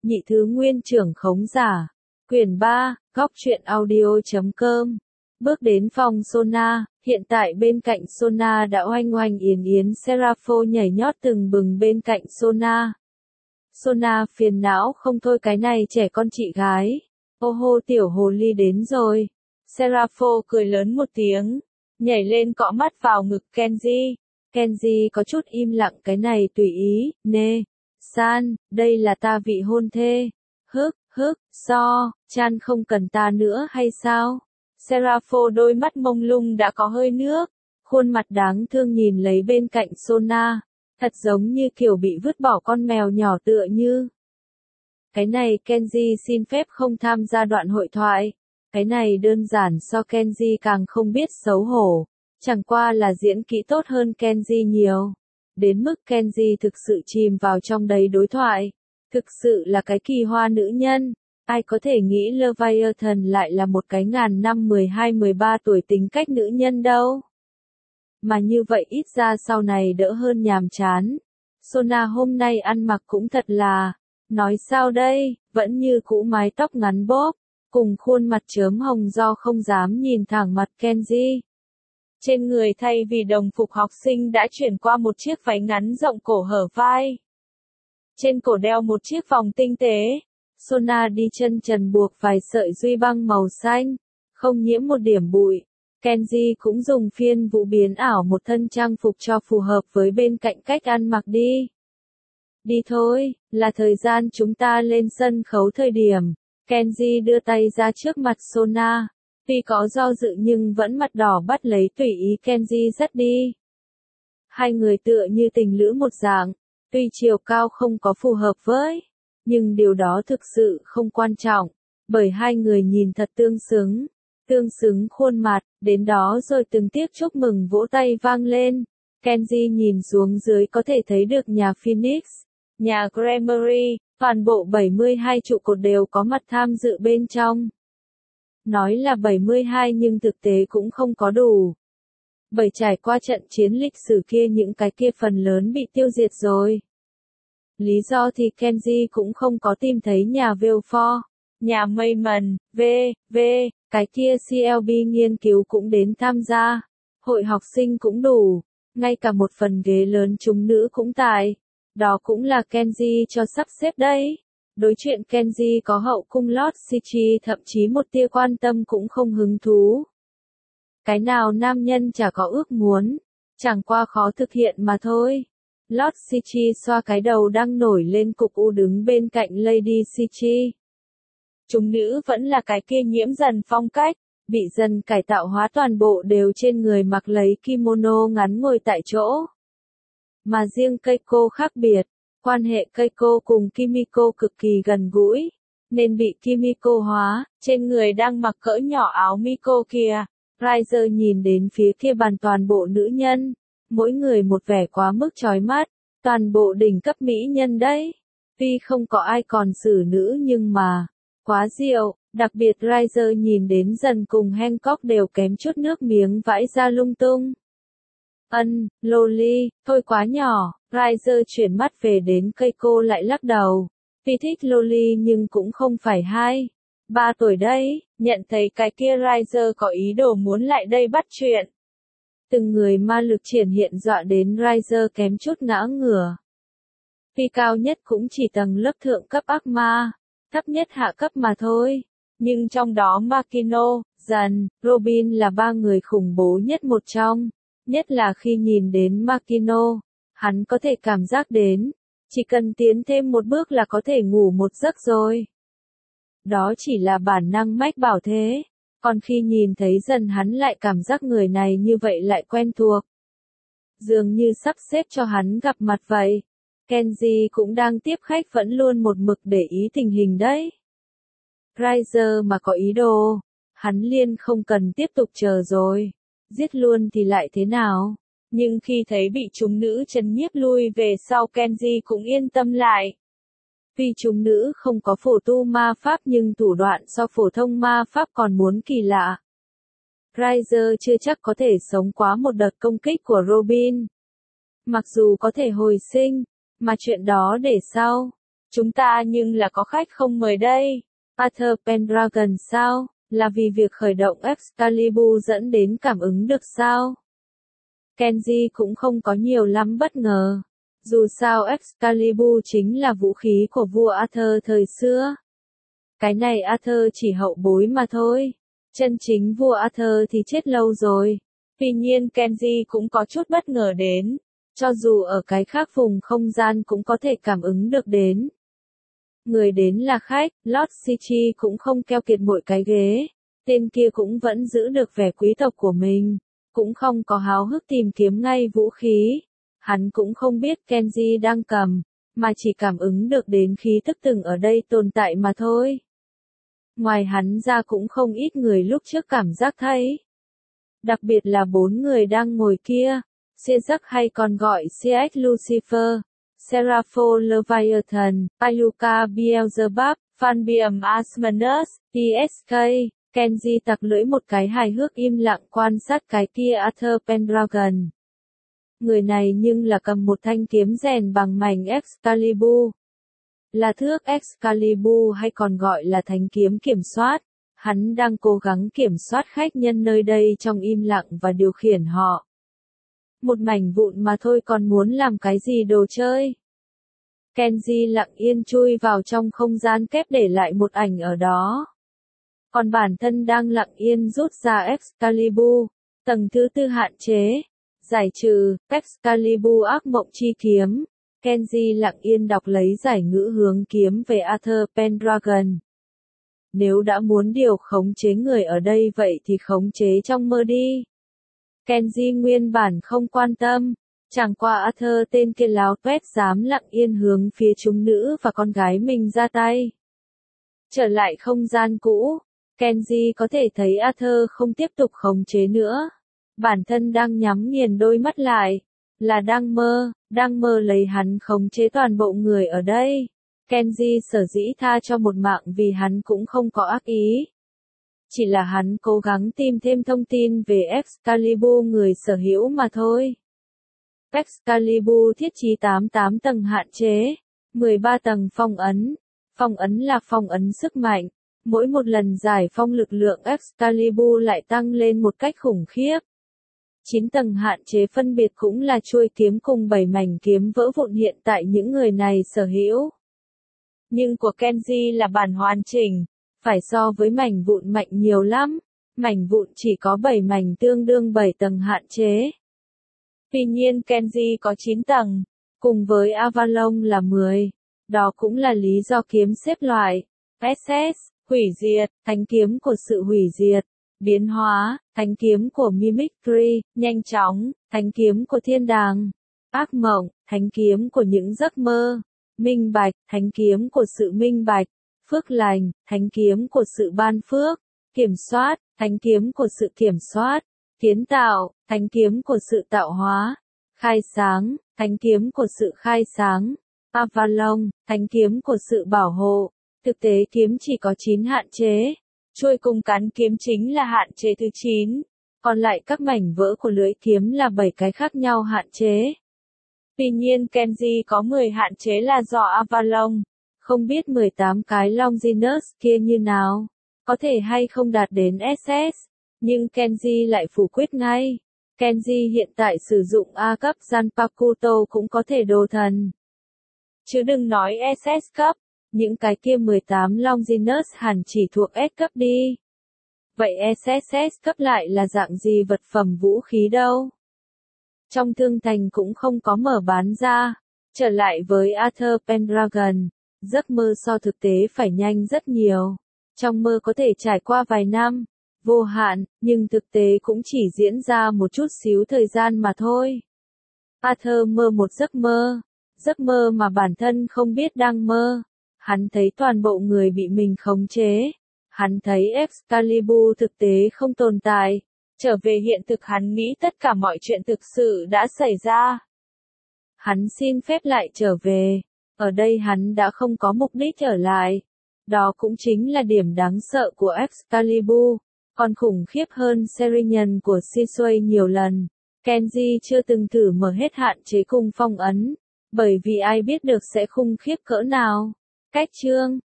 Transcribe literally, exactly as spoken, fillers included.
Nhị thứ nguyên trưởng khống giả. Quyển ba, góc truyện audio chấm com. Bước đến phòng Sona, hiện tại bên cạnh Sona đã oanh oanh yến yến Serapho nhảy nhót từng bừng bên cạnh Sona. Sona phiền não không thôi, cái này trẻ con chị gái. Ô hô, tiểu hồ ly đến rồi. Serapho cười lớn một tiếng, nhảy lên cọ mắt vào ngực Kenji. Kenji có chút im lặng, cái này tùy ý, nê. San, đây là ta vị hôn thê. Hức, hức, so, chan không cần ta nữa hay sao? Serapho đôi mắt mông lung đã có hơi nước, khuôn mặt đáng thương nhìn lấy bên cạnh Sona, thật giống như kiểu bị vứt bỏ con mèo nhỏ tựa như. Cái này Kenji xin phép không tham gia đoạn hội thoại. Cái này đơn giản so Kenji càng không biết xấu hổ, chẳng qua là diễn kỹ tốt hơn Kenji nhiều. Đến mức Kenji thực sự chìm vào trong đấy đối thoại. Thực sự là cái kỳ hoa nữ nhân. Ai có thể nghĩ Leviathan lại là một cái ngàn năm mười hai mười ba tuổi tính cách nữ nhân đâu. Mà như vậy ít ra sau này đỡ hơn nhàm chán. Sona hôm nay ăn mặc cũng thật là, nói sao đây, vẫn như cũ mái tóc ngắn bóp, cùng khuôn mặt chớm hồng do không dám nhìn thẳng mặt Kenji. Trên người thay vì đồng phục học sinh đã chuyển qua một chiếc váy ngắn rộng cổ hở vai. Trên cổ đeo một chiếc vòng tinh tế. Sona đi chân trần buộc vài sợi duy băng màu xanh, không nhiễm một điểm bụi. Kenji cũng dùng phiên vụ biến ảo một thân trang phục cho phù hợp với bên cạnh cách ăn mặc đi. Đi thôi, là thời gian chúng ta lên sân khấu thời điểm. Kenji đưa tay ra trước mặt Sona. Tuy có do dự nhưng vẫn mặt đỏ bắt lấy tùy ý Kenji dắt đi. Hai người tựa như tình lữ một dạng, tuy chiều cao không có phù hợp với, nhưng điều đó thực sự không quan trọng, bởi hai người nhìn thật tương xứng, tương xứng khuôn mặt, đến đó rồi từng tiếc chúc mừng vỗ tay vang lên. Kenji nhìn xuống dưới có thể thấy được nhà Phoenix, nhà Gremory, toàn bộ bảy mươi hai trụ cột đều có mặt tham dự bên trong. Nói là bảy mươi hai nhưng thực tế cũng không có đủ. Bởi trải qua trận chiến lịch sử kia những cái kia phần lớn bị tiêu diệt rồi. Lý do thì Kenji cũng không có tìm thấy nhà Belfort, nhà Mayman, v, v, cái kia xê lờ bê nghiên cứu cũng đến tham gia. Hội học sinh cũng đủ, ngay cả một phần ghế lớn chúng nữ cũng tại. Đó cũng là Kenji cho sắp xếp đấy. Đối chuyện Kenji có hậu cung Lord Shichi thậm chí một tia quan tâm cũng không hứng thú. Cái nào nam nhân chả có ước muốn, chẳng qua khó thực hiện mà thôi. Lord Shichi xoa cái đầu đang nổi lên cục u đứng bên cạnh Lady Shichi. Chúng nữ vẫn là cái kia nhiễm dần phong cách, bị dần cải tạo hóa toàn bộ đều trên người mặc lấy kimono ngắn ngồi tại chỗ. Mà riêng Keiko khác biệt. Quan hệ Keiko cùng Kimiko cực kỳ gần gũi, nên bị Kimiko hóa, trên người đang mặc cỡ nhỏ áo Miko kìa. Riser nhìn đến phía kia bàn toàn bộ nữ nhân, mỗi người một vẻ quá mức chói mắt, toàn bộ đỉnh cấp mỹ nhân đấy. Tuy không có ai còn xử nữ nhưng mà, quá diệu, đặc biệt Riser nhìn đến dần cùng Hancock đều kém chút nước miếng vãi ra lung tung. Ân, Loli, thôi quá nhỏ. Riser chuyển mắt về đến Keiko lại lắc đầu. Tuy thích Loli nhưng cũng không phải hai, ba tuổi đấy, nhận thấy cái kia Riser có ý đồ muốn lại đây bắt chuyện. Từng người ma lực triển hiện dọa đến Riser kém chút ngã ngửa. Tuy cao nhất cũng chỉ tầng lớp thượng cấp ác ma, thấp nhất hạ cấp mà thôi. Nhưng trong đó Makino, Dần, Robin là ba người khủng bố nhất một trong. Nhất là khi nhìn đến Makino, hắn có thể cảm giác đến, chỉ cần tiến thêm một bước là có thể ngủ một giấc rồi. Đó chỉ là bản năng mách bảo thế, còn khi nhìn thấy dần hắn lại cảm giác người này như vậy lại quen thuộc. Dường như sắp xếp cho hắn gặp mặt vậy. Kenji cũng đang tiếp khách vẫn luôn một mực để ý tình hình đấy. Riser mà có ý đồ, hắn liền không cần tiếp tục chờ rồi. Giết luôn thì lại thế nào? Nhưng khi thấy bị chúng nữ trấn nhiếp lui về sau Kenji cũng yên tâm lại. Vì chúng nữ không có phổ tu ma pháp nhưng thủ đoạn so phổ thông ma pháp còn muốn kỳ lạ. Riser chưa chắc có thể sống quá một đợt công kích của Robin. Mặc dù có thể hồi sinh, mà chuyện đó để sau. Chúng ta nhưng là có khách không mời đây. Arthur Pendragon sao? Là vì việc khởi động Excalibur dẫn đến cảm ứng được sao? Kenji cũng không có nhiều lắm bất ngờ. Dù sao Excalibur chính là vũ khí của vua Arthur thời xưa. Cái này Arthur chỉ hậu bối mà thôi. Chân chính vua Arthur thì chết lâu rồi. Tuy nhiên Kenji cũng có chút bất ngờ đến. Cho dù ở cái khác vùng không gian cũng có thể cảm ứng được đến. Người đến là khách, Lord Sichi cũng không keo kiệt mỗi cái ghế. Tên kia cũng vẫn giữ được vẻ quý tộc của mình. Cũng không có háo hức tìm kiếm ngay vũ khí. Hắn cũng không biết Kenji đang cầm, mà chỉ cảm ứng được đến khí tức từng ở đây tồn tại mà thôi. Ngoài hắn ra cũng không ít người lúc trước cảm giác thấy. Đặc biệt là bốn người đang ngồi kia, Caesar hay còn gọi xê ích Lucifer, Serapho Leviathan, Piluka Beelzebub, Phanbium Asmanus, tê ét ca. Kenji tặc lưỡi một cái hài hước im lặng quan sát cái kia Arthur Pendragon. Người này nhưng là cầm một thanh kiếm rèn bằng mảnh Excalibur. Là thước Excalibur hay còn gọi là thanh kiếm kiểm soát. Hắn đang cố gắng kiểm soát khách nhân nơi đây trong im lặng và điều khiển họ. Một mảnh vụn mà thôi còn muốn làm cái gì đồ chơi. Kenji lặng yên chui vào trong không gian kép để lại một ảnh ở đó. Còn bản thân đang lặng yên rút ra Excalibur, tầng thứ tư hạn chế, giải trừ, Excalibur ác mộng chi kiếm. Kenji lặng yên đọc lấy giải ngữ hướng kiếm về Arthur Pendragon. Nếu đã muốn điều khống chế người ở đây vậy thì khống chế trong mơ đi. Kenji nguyên bản không quan tâm, chẳng qua Arthur tên kia láo tuét dám lặng yên hướng phía chúng nữ và con gái mình ra tay. Trở lại không gian cũ, Kenji có thể thấy Arthur không tiếp tục khống chế nữa. Bản thân đang nhắm nghiền đôi mắt lại, là đang mơ, đang mơ lấy hắn khống chế toàn bộ người ở đây. Kenji sở dĩ tha cho một mạng vì hắn cũng không có ác ý. Chỉ là hắn cố gắng tìm thêm thông tin về Excalibur người sở hữu mà thôi. Excalibur thiết trí tám mươi tám tầng hạn chế, mười ba tầng phong ấn. Phong ấn là phong ấn sức mạnh. Mỗi một lần giải phong lực lượng Excalibur lại tăng lên một cách khủng khiếp. chín tầng hạn chế phân biệt cũng là chuôi kiếm cùng bảy mảnh kiếm vỡ vụn hiện tại những người này sở hữu. Nhưng của Kenji là bản hoàn chỉnh, phải so với mảnh vụn mạnh nhiều lắm. Mảnh vụn chỉ có bảy mảnh tương đương bảy tầng hạn chế. Tuy nhiên Kenji có chín tầng, cùng với Avalon là mười. Đó cũng là lý do kiếm xếp loại. ét ét, hủy diệt, thánh kiếm của sự hủy diệt. Biến hóa, thánh kiếm của Mimicry, nhanh chóng, thánh kiếm của thiên đàng. Ác mộng, thánh kiếm của những giấc mơ. Minh bạch, thánh kiếm của sự minh bạch. Phước lành, thánh kiếm của sự ban phước. Kiểm soát, thánh kiếm của sự kiểm soát. Kiến tạo, thánh kiếm của sự tạo hóa. Khai sáng, thánh kiếm của sự khai sáng. Avalon, thánh kiếm của sự bảo hộ. Thực tế kiếm chỉ có chín hạn chế. Chuôi cùng cán kiếm chính là hạn chế thứ chín. Còn lại các mảnh vỡ của lưỡi kiếm là bảy cái khác nhau hạn chế. Tuy nhiên Kenji có mười hạn chế là do Avalon. Không biết mười tám cái Longinus kia như nào. Có thể hay không đạt đến ét ét. Nhưng Kenji lại phủ quyết ngay. Kenji hiện tại sử dụng A cấp Zanpakuto cũng có thể đồ thần. Chứ đừng nói ét ét cấp. Những cái kia mười tám Longinus hẳn chỉ thuộc S cấp đi. Vậy ét ét ét cấp lại là dạng gì vật phẩm vũ khí đâu? Trong thương thành cũng không có mở bán ra. Trở lại với Arthur Pendragon, giấc mơ so thực tế phải nhanh rất nhiều. Trong mơ có thể trải qua vài năm, vô hạn, nhưng thực tế cũng chỉ diễn ra một chút xíu thời gian mà thôi. Arthur mơ một giấc mơ, giấc mơ mà bản thân không biết đang mơ. Hắn thấy toàn bộ người bị mình khống chế. Hắn thấy Excalibur thực tế không tồn tại. Trở về hiện thực hắn nghĩ tất cả mọi chuyện thực sự đã xảy ra. Hắn xin phép lại trở về. Ở đây hắn đã không có mục đích trở lại. Đó cũng chính là điểm đáng sợ của Excalibur. Còn khủng khiếp hơn Serinhân của Shisui nhiều lần. Kenji chưa từng thử mở hết hạn chế cùng phong ấn. Bởi vì ai biết được sẽ khủng khiếp cỡ nào. Cách chương